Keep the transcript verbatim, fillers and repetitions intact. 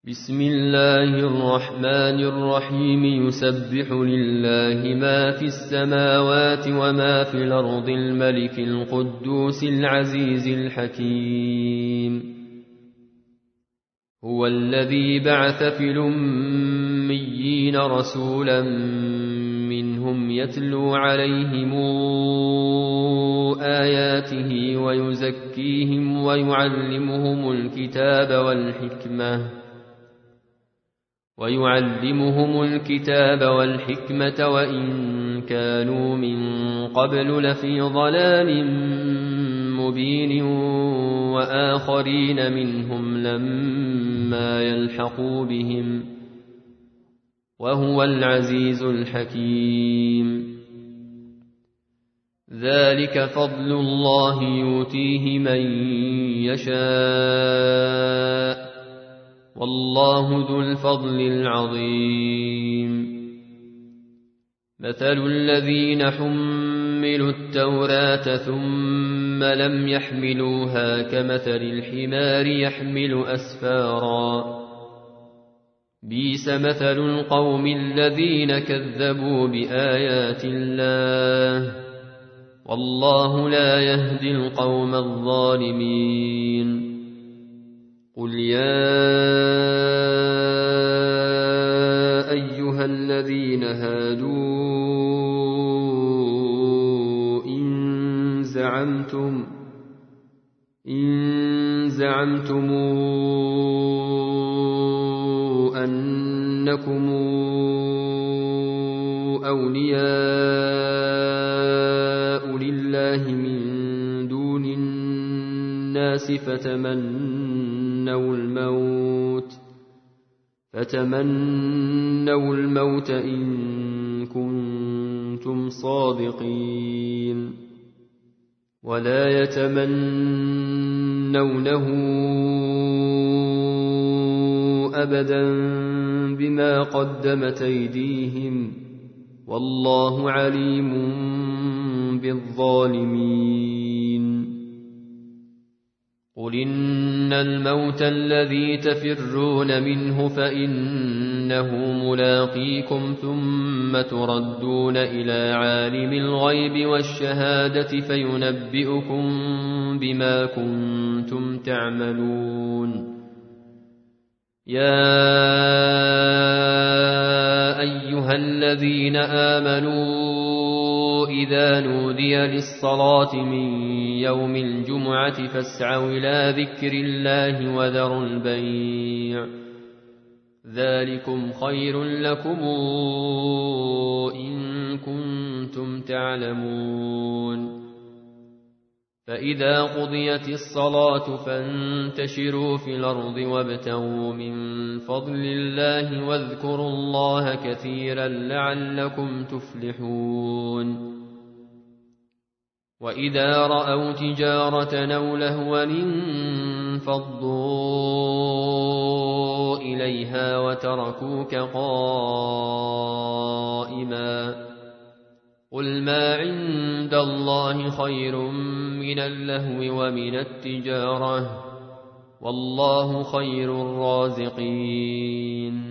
بسم الله الرحمن الرحيم يسبح لله ما في السماوات وما في الأرض الملك القدوس العزيز الحكيم هو الذي بعث في الأميين رسولا منهم يتلو عليهم آياته ويزكيهم ويعلمهم الكتاب والحكمة ويعلمهم الكتاب والحكمة وإن كانوا من قبل لفي ضلال مبين وآخرين منهم لما يلحقوا بهم وهو العزيز الحكيم ذلك فضل الله يؤتيه من يشاء والله ذو الفضل العظيم مثل الذين حملوا التوراة ثم لم يحملوها كمثل الحمار يحمل أسفارا بئس مثل القوم الذين كذبوا بآيات الله والله لا يهدي القوم الظالمين قل يا أيها الذين هادوا إن زعمتم إن زعمتم أنكم أولياء لله من دون الناس فتمنوا الموت فتمنوا الموت إن كنتم صادقين ولا يتمنونه أبدا بما قدمت أيديهم والله عليم بالظالمين قل إن الموت الذي تفرون منه فإنه ملاقيكم ثم تردون إلى عالم الغيب والشهادة فينبئكم بما كنتم تعملون يا أيها الذين آمنوا إذا نودي للصلاة من يوم الجمعة فاسعوا إلى ذكر الله وذروا البيع ذلكم خير لكم إن كنتم تعلمون فإذا قضيت الصلاة فانتشروا في الأرض وابتغوا من فضل الله واذكروا الله كثيرا لعلكم تفلحون وإذا رأوا تجارة أو لهوا انفضوا إليها وتركوك قائما قل ما عند الله خير من اللهو ومن التجارة والله خير الرازقين